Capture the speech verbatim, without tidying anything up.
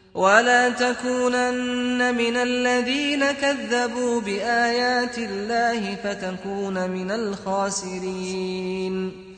ولا تكونن من الذين كذبوا بآيات الله فتكون من الخاسرين